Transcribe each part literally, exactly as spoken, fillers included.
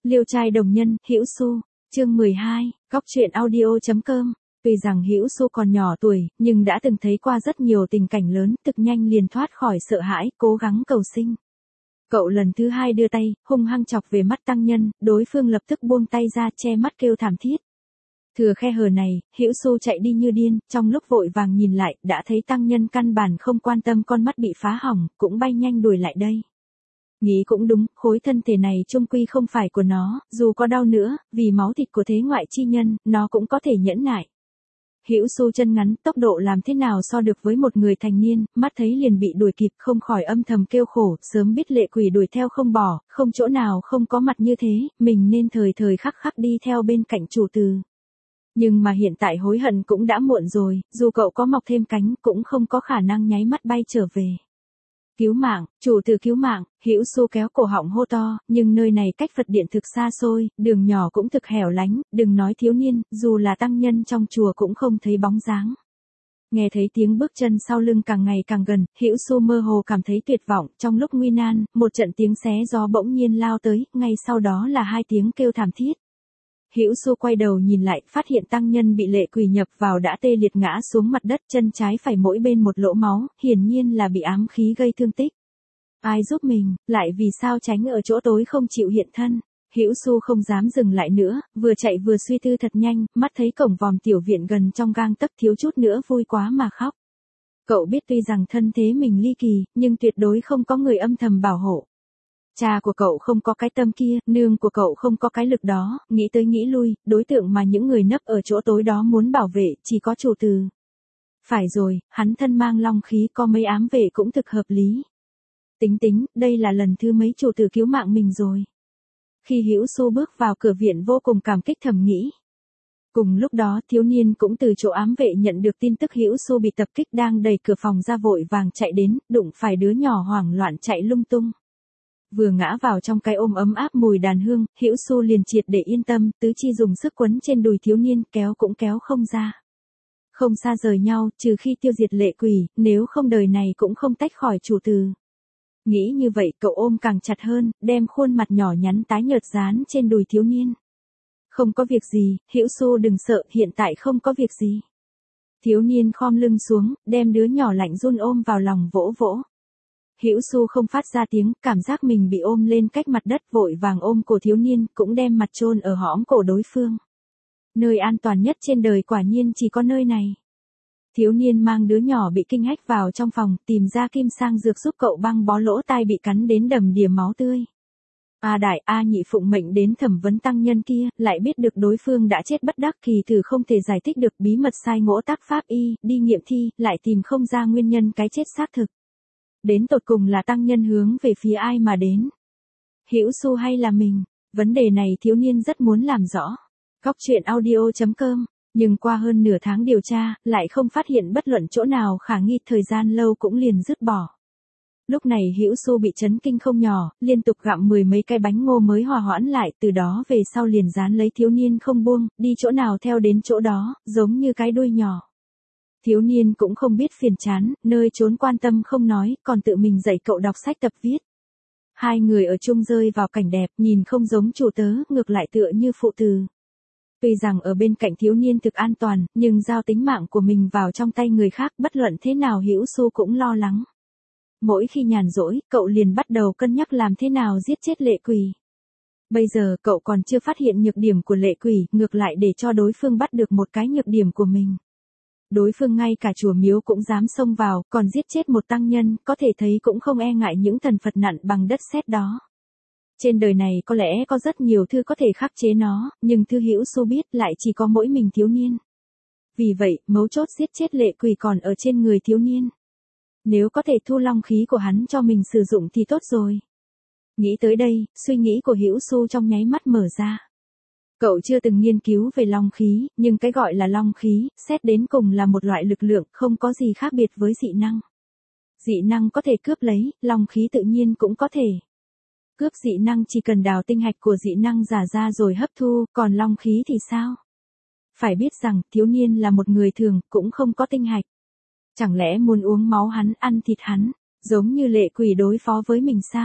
Liêu trai đồng nhân, Hữu Xu, chương mười hai, góc truyện audio.com. Tuy rằng Hữu Xu còn nhỏ tuổi, nhưng đã từng thấy qua rất nhiều tình cảnh lớn, thực nhanh liền thoát khỏi sợ hãi, cố gắng cầu sinh. Cậu lần thứ hai đưa tay, hung hăng chọc về mắt tăng nhân, đối phương lập tức buông tay ra che mắt kêu thảm thiết. Thừa khe hở này, Hữu Xu chạy đi như điên, trong lúc vội vàng nhìn lại, đã thấy tăng nhân căn bản không quan tâm con mắt bị phá hỏng, cũng bay nhanh đuổi lại đây. Nghĩ cũng đúng, khối thân thể này chung quy không phải của nó, dù có đau nữa, vì máu thịt của thế ngoại chi nhân, nó cũng có thể nhẫn nại. Hữu Xu chân ngắn, tốc độ làm thế nào so được với một người thành niên, mắt thấy liền bị đuổi kịp, không khỏi âm thầm kêu khổ, sớm biết lệ quỷ đuổi theo không bỏ, không chỗ nào không có mặt như thế, mình nên thời thời khắc khắc đi theo bên cạnh chủ từ. Nhưng mà hiện tại hối hận cũng đã muộn rồi, dù cậu có mọc thêm cánh cũng không có khả năng nháy mắt bay trở về. Cứu mạng, chủ từ cứu mạng, Hữu Xu kéo cổ họng hô to, nhưng nơi này cách Phật điện thực xa xôi, đường nhỏ cũng thực hẻo lánh, đừng nói thiếu niên, dù là tăng nhân trong chùa cũng không thấy bóng dáng. Nghe thấy tiếng bước chân sau lưng càng ngày càng gần, Hữu Xu mơ hồ cảm thấy tuyệt vọng, trong lúc nguy nan, một trận tiếng xé gió bỗng nhiên lao tới, ngay sau đó là hai tiếng kêu thảm thiết. Hữu Xu quay đầu nhìn lại, phát hiện tăng nhân bị lệ quỷ nhập vào đã tê liệt ngã xuống mặt đất, chân trái phải mỗi bên một lỗ máu, hiển nhiên là bị ám khí gây thương tích. Ai giúp mình, lại vì sao tránh ở chỗ tối không chịu hiện thân? Hữu Xu không dám dừng lại nữa, vừa chạy vừa suy tư thật nhanh, mắt thấy cổng vòm tiểu viện gần trong gang tấc, thiếu chút nữa vui quá mà khóc. Cậu biết tuy rằng thân thế mình ly kỳ, nhưng tuyệt đối không có người âm thầm bảo hộ. Cha của cậu không có cái tâm kia, nương của cậu không có cái lực đó, nghĩ tới nghĩ lui, đối tượng mà những người nấp ở chỗ tối đó muốn bảo vệ, chỉ có chủ từ. Phải rồi, hắn thân mang long khí, có mấy ám vệ cũng thực hợp lý. Tính tính, đây là lần thứ mấy chủ từ cứu mạng mình rồi. Khi Hữu Xu bước vào cửa viện vô cùng cảm kích thầm nghĩ. Cùng lúc đó thiếu niên cũng từ chỗ ám vệ nhận được tin tức Hữu Xu bị tập kích, đang đẩy cửa phòng ra vội vàng chạy đến, đụng phải đứa nhỏ hoảng loạn chạy lung tung. Vừa ngã vào trong cái ôm ấm áp mùi đàn hương, Hữu Xu liền triệt để yên tâm, tứ chi dùng sức quấn trên đùi thiếu niên, kéo cũng kéo không ra. Không xa rời nhau, trừ khi tiêu diệt lệ quỷ, nếu không đời này cũng không tách khỏi chủ từ. Nghĩ như vậy, cậu ôm càng chặt hơn, đem khuôn mặt nhỏ nhắn tái nhợt dán trên đùi thiếu niên. Không có việc gì, Hữu Xu đừng sợ, hiện tại không có việc gì. Thiếu niên khom lưng xuống, đem đứa nhỏ lạnh run ôm vào lòng vỗ vỗ. Hữu Xu không phát ra tiếng, cảm giác mình bị ôm lên cách mặt đất, vội vàng ôm cổ thiếu niên, cũng đem mặt chôn ở hõm cổ đối phương. Nơi an toàn nhất trên đời quả nhiên chỉ có nơi này. Thiếu niên mang đứa nhỏ bị kinh hách vào trong phòng, tìm ra kim sang dược giúp cậu băng bó lỗ tai bị cắn đến đầm đìa máu tươi. A đại A nhị phụng mệnh đến thẩm vấn tăng nhân kia, lại biết được đối phương đã chết bất đắc kỳ tử, không thể giải thích được bí mật sai ngỗ tác pháp y, đi nghiệm thi, lại tìm không ra nguyên nhân cái chết xác thực. Đến tột cùng là tăng nhân hướng về phía ai mà đến? Hữu Xu hay là mình? Vấn đề này thiếu niên rất muốn làm rõ. Góc truyện audio.com, nhưng qua hơn nửa tháng điều tra, lại không phát hiện bất luận chỗ nào khả nghi, thời gian lâu cũng liền dứt bỏ. Lúc này Hữu Xu bị chấn kinh không nhỏ, liên tục gặm mười mấy cái bánh ngô mới hòa hoãn lại, từ đó về sau liền dán lấy thiếu niên không buông, đi chỗ nào theo đến chỗ đó, giống như cái đuôi nhỏ. Thiếu niên cũng không biết phiền chán, nơi trốn quan tâm không nói, còn tự mình dạy cậu đọc sách tập viết. Hai người ở chung rơi vào cảnh đẹp, nhìn không giống chủ tớ, ngược lại tựa như phụ từ. Tuy rằng ở bên cạnh thiếu niên thực an toàn, nhưng giao tính mạng của mình vào trong tay người khác, bất luận thế nào Hữu Xu cũng lo lắng. Mỗi khi nhàn rỗi, cậu liền bắt đầu cân nhắc làm thế nào giết chết lệ quỷ. Bây giờ cậu còn chưa phát hiện nhược điểm của lệ quỷ, ngược lại để cho đối phương bắt được một cái nhược điểm của mình. Đối phương ngay cả chùa miếu cũng dám xông vào, còn giết chết một tăng nhân, có thể thấy cũng không e ngại những thần Phật nặn bằng đất sét đó. Trên đời này có lẽ có rất nhiều thứ có thể khắc chế nó, nhưng thứ Hữu Xu biết lại chỉ có mỗi mình thiếu niên. Vì vậy, mấu chốt giết chết lệ quỷ còn ở trên người thiếu niên. Nếu có thể thu long khí của hắn cho mình sử dụng thì tốt rồi. Nghĩ tới đây, suy nghĩ của Hữu Xu trong nháy mắt mở ra. Cậu chưa từng nghiên cứu về long khí, nhưng cái gọi là long khí, xét đến cùng là một loại lực lượng, không có gì khác biệt với dị năng. Dị năng có thể cướp lấy, long khí tự nhiên cũng có thể. Cướp dị năng chỉ cần đào tinh hạch của dị năng giả ra rồi hấp thu, còn long khí thì sao? Phải biết rằng, thiếu niên là một người thường, cũng không có tinh hạch. Chẳng lẽ muốn uống máu hắn, ăn thịt hắn, giống như lệ quỷ đối phó với mình sao?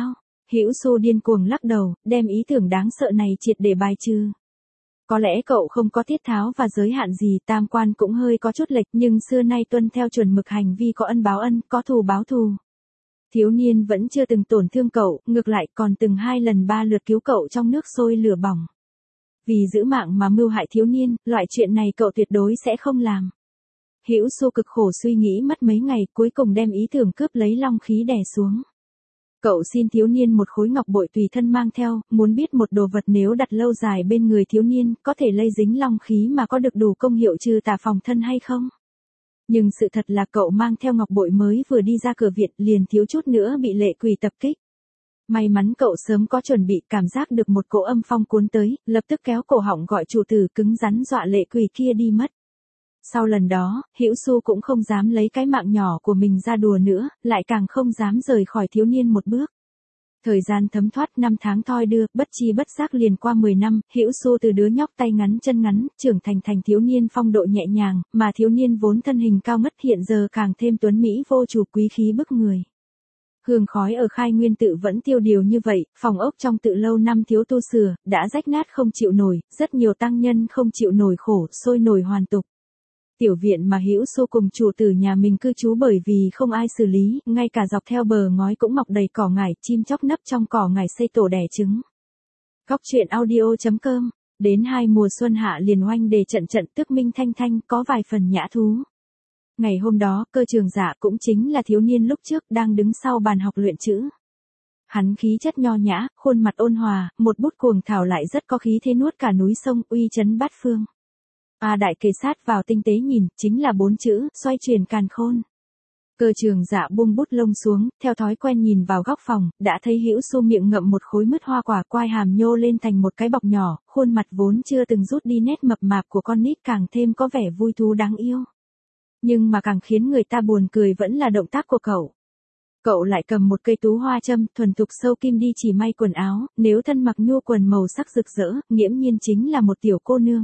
Hữu Xu điên cuồng lắc đầu, đem ý tưởng đáng sợ này triệt để bài trừ. Có lẽ cậu không có tiết tháo và giới hạn gì, tam quan cũng hơi có chút lệch, nhưng xưa nay tuân theo chuẩn mực hành vi có ân báo ân, có thù báo thù. Thiếu niên vẫn chưa từng tổn thương cậu, ngược lại còn từng hai lần ba lượt cứu cậu trong nước sôi lửa bỏng. Vì giữ mạng mà mưu hại thiếu niên, loại chuyện này cậu tuyệt đối sẽ không làm. Hữu Xu cực khổ suy nghĩ mất mấy ngày, cuối cùng đem ý tưởng cướp lấy long khí đè xuống. Cậu xin thiếu niên một khối ngọc bội tùy thân mang theo, muốn biết một đồ vật nếu đặt lâu dài bên người thiếu niên, có thể lây dính long khí mà có được đủ công hiệu trừ tà phòng thân hay không? Nhưng sự thật là cậu mang theo ngọc bội mới vừa đi ra cửa viện liền thiếu chút nữa bị lệ quỷ tập kích. May mắn cậu sớm có chuẩn bị, cảm giác được một cỗ âm phong cuốn tới, lập tức kéo cổ họng gọi chủ tử, cứng rắn dọa lệ quỷ kia đi mất. Sau lần đó, Hữu Xu cũng không dám lấy cái mạng nhỏ của mình ra đùa nữa, lại càng không dám rời khỏi thiếu niên một bước. Thời gian thấm thoát năm tháng thoi đưa, bất chi bất giác liền qua mười năm, Hữu Xu từ đứa nhóc tay ngắn chân ngắn, trưởng thành thành thiếu niên phong độ nhẹ nhàng, mà thiếu niên vốn thân hình cao ngất hiện giờ càng thêm tuấn mỹ vô chủ, quý khí bức người. Hương khói ở Khai Nguyên tự vẫn tiêu điều như vậy, phòng ốc trong tự lâu năm thiếu tu sửa, đã rách nát không chịu nổi, rất nhiều tăng nhân không chịu nổi khổ, sôi nổi hoàn tục. Tiểu viện mà Hữu Xu cùng chủ tử nhà mình cư trú bởi vì không ai xử lý, ngay cả dọc theo bờ ngói cũng mọc đầy cỏ ngải, chim chóc nấp trong cỏ ngải xây tổ đẻ trứng. Góc truyện audio chấm com, đến hai mùa xuân hạ liền oanh đề trận trận tức minh thanh thanh, có vài phần nhã thú. Ngày hôm đó, Cơ Trường Dạ cũng chính là thiếu niên lúc trước đang đứng sau bàn học luyện chữ. Hắn khí chất nho nhã, khuôn mặt ôn hòa, một bút cuồng thảo lại rất có khí thế nuốt cả núi sông, uy chấn bát phương. A Đại kề sát vào tinh tế nhìn, chính là bốn chữ, xoay chuyển càn khôn. Cơ Trường Dạ buông bút lông xuống, theo thói quen nhìn vào góc phòng, đã thấy Hữu Xu miệng ngậm một khối mứt hoa quả, quai hàm nhô lên thành một cái bọc nhỏ, khuôn mặt vốn chưa từng rút đi nét mập mạp của con nít càng thêm có vẻ vui thú đáng yêu. Nhưng mà càng khiến người ta buồn cười vẫn là động tác của cậu. Cậu lại cầm một cây tú hoa châm, thuần thục sâu kim đi chỉ may quần áo, nếu thân mặc nhu quần màu sắc rực rỡ, nghiễm nhiên chính là một tiểu cô nương.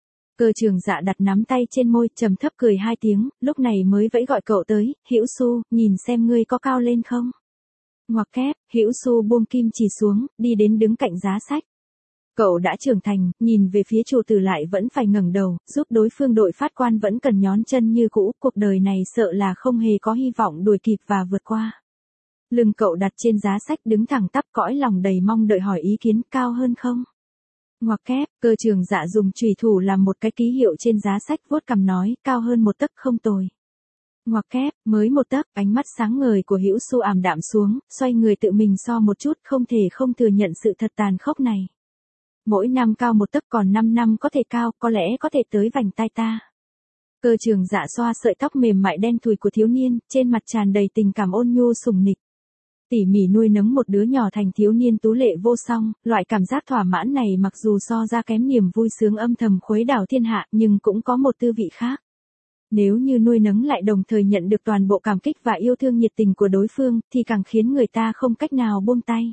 Cơ Trường Dạ đặt nắm tay trên môi, trầm thấp cười hai tiếng, lúc này mới vẫy gọi cậu tới, Hữu Xu, nhìn xem ngươi có cao lên không. Ngoặc kép, Hữu Xu buông kim chỉ xuống, đi đến đứng cạnh giá sách. Cậu đã trưởng thành, nhìn về phía chủ tử lại vẫn phải ngẩng đầu, giúp đối phương đội phát quan vẫn cần nhón chân như cũ, cuộc đời này sợ là không hề có hy vọng đuổi kịp và vượt qua. Lưng cậu đặt trên giá sách đứng thẳng tắp, cõi lòng đầy mong đợi hỏi ý kiến, cao hơn không? Ngoặc kép, Cơ Trường Dạ dùng chùy thủ làm một cái ký hiệu trên giá sách, vuốt cằm nói, cao hơn một tấc không tồi. Ngoặc kép, mới một tấc, ánh mắt sáng ngời của Hữu Xu ảm đạm xuống, xoay người tự mình so một chút, không thể không thừa nhận sự thật tàn khốc này. Mỗi năm cao một tấc, còn năm năm có thể cao, có lẽ có thể tới vành tai ta. Cơ Trường Dạ xoa sợi tóc mềm mại đen thùi của thiếu niên, trên mặt tràn đầy tình cảm ôn nhu sủng nịch. Tỉ mỉ nuôi nấng một đứa nhỏ thành thiếu niên tú lệ vô song, loại cảm giác thỏa mãn này mặc dù so ra kém niềm vui sướng âm thầm khuấy đảo thiên hạ, nhưng cũng có một tư vị khác. Nếu như nuôi nấng lại đồng thời nhận được toàn bộ cảm kích và yêu thương nhiệt tình của đối phương, thì càng khiến người ta không cách nào buông tay.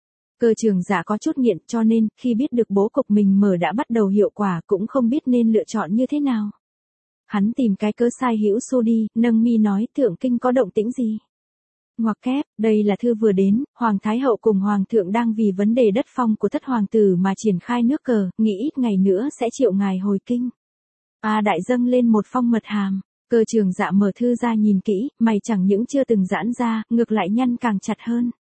Cơ Trường Dạ có chút nghiện, cho nên, khi biết được bố cục mình mở đã bắt đầu hiệu quả cũng không biết nên lựa chọn như thế nào. Hắn tìm cái cớ sai Hữu Xu đi, nâng mi nói, thượng kinh có động tĩnh gì? Ngoặc kép, đây là thư vừa đến, Hoàng Thái Hậu cùng Hoàng thượng đang vì vấn đề đất phong của thất hoàng tử mà triển khai nước cờ, nghĩ ít ngày nữa sẽ triệu ngài hồi kinh. A Đại dâng lên một phong mật hàm, Cơ Trường Dạ mở thư ra nhìn kỹ, mày chẳng những chưa từng giãn ra, ngược lại nhăn càng chặt hơn.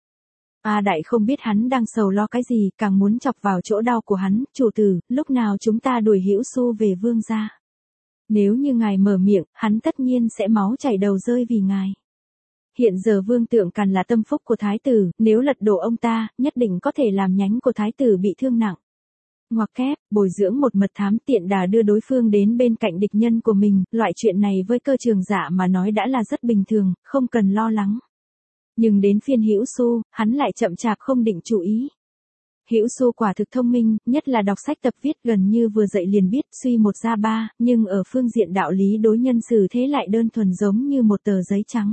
A Đại không biết hắn đang sầu lo cái gì, càng muốn chọc vào chỗ đau của hắn, chủ tử, lúc nào chúng ta đuổi Hữu Xu về vương gia. Nếu như ngài mở miệng, hắn tất nhiên sẽ máu chảy đầu rơi vì ngài. Hiện giờ vương tượng càn là tâm phúc của thái tử, nếu lật đổ ông ta, nhất định có thể làm nhánh của thái tử bị thương nặng. Ngoặc kép, bồi dưỡng một mật thám tiện đà đưa đối phương đến bên cạnh địch nhân của mình, loại chuyện này với Cơ Trường Dạ mà nói đã là rất bình thường, không cần lo lắng. Nhưng đến phiên Hữu Xu, hắn lại chậm chạp không định chú ý. Hữu Xu quả thực thông minh, nhất là đọc sách tập viết gần như vừa dậy liền biết, suy một ra ba, nhưng ở phương diện đạo lý đối nhân xử thế lại đơn thuần giống như một tờ giấy trắng.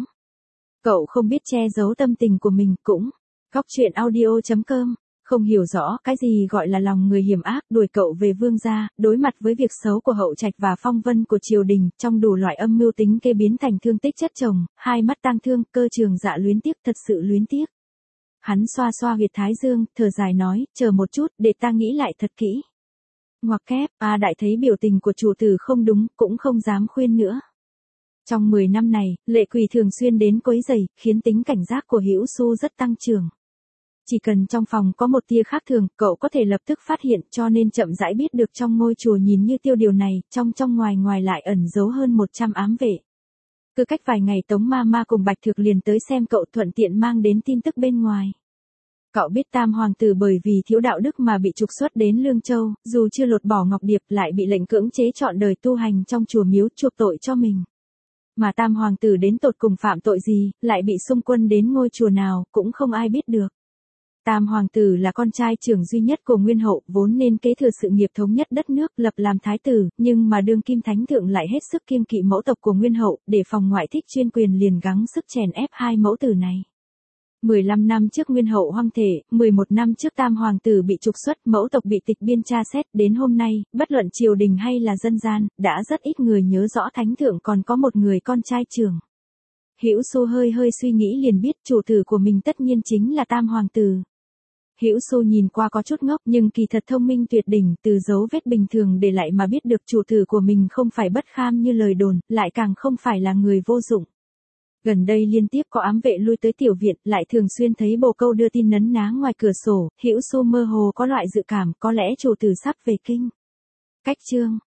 Cậu không biết che giấu tâm tình của mình, cũng. Góc truyện audio chấm com, không hiểu rõ cái gì gọi là lòng người hiểm ác, đuổi cậu về vương gia, đối mặt với việc xấu của hậu trạch và phong vân của triều đình, trong đủ loại âm mưu tính kế biến thành thương tích chất chồng, hai mắt tang thương, Cơ Trường Dạ luyến tiếc, thật sự luyến tiếc. hắn xoa xoa huyệt thái dương, thở dài nói, chờ một chút, để ta nghĩ lại thật kỹ. Ngoặc kép, A Đại thấy biểu tình của chủ tử không đúng, cũng không dám khuyên nữa. Trong mười năm này, lệ quỷ thường xuyên đến quấy rầy, khiến tính cảnh giác của Hữu Xu rất tăng trưởng. Chỉ cần trong phòng có một tia khác thường, cậu có thể lập tức phát hiện, cho nên chậm rãi biết được trong ngôi chùa nhìn như tiêu điều này, trong trong ngoài ngoài lại ẩn giấu hơn một trăm ám vệ. Cứ cách vài ngày Tống Ma Ma cùng Bạch Thược liền tới xem cậu, thuận tiện mang đến tin tức bên ngoài. Cậu biết Tam hoàng tử bởi vì thiếu đạo đức mà bị trục xuất đến Lương Châu, dù chưa lột bỏ ngọc điệp lại bị lệnh cưỡng chế trọn đời tu hành trong chùa miếu chuộc tội cho mình. Mà Tam hoàng tử đến tột cùng phạm tội gì, lại bị xung quân đến ngôi chùa nào, cũng không ai biết được. Tam hoàng tử là con trai trưởng duy nhất của Nguyên hậu, vốn nên kế thừa sự nghiệp thống nhất đất nước, lập làm thái tử, nhưng mà đương kim thánh thượng lại hết sức kiêng kỵ mẫu tộc của Nguyên hậu, để phòng ngoại thích chuyên quyền liền gắng sức chèn ép hai mẫu tử này. mười lăm năm trước Nguyên hậu hoang thể, mười một năm trước Tam hoàng tử bị trục xuất, mẫu tộc bị tịch biên tra xét, đến hôm nay, bất luận triều đình hay là dân gian, đã rất ít người nhớ rõ thánh thượng còn có một người con trai trưởng. Hữu Xu hơi hơi suy nghĩ liền biết chủ tử của mình tất nhiên chính là Tam hoàng tử. Hữu Xu nhìn qua có chút ngốc nhưng kỳ thật thông minh tuyệt đỉnh, từ dấu vết bình thường để lại mà biết được chủ tử của mình không phải bất kham như lời đồn, lại càng không phải là người vô dụng. Gần đây liên tiếp có ám vệ lui tới tiểu viện, lại thường xuyên thấy bồ câu đưa tin nấn ná ngoài cửa sổ, Hữu Xu mơ hồ có loại dự cảm có lẽ chủ tử sắp về kinh. Cách chương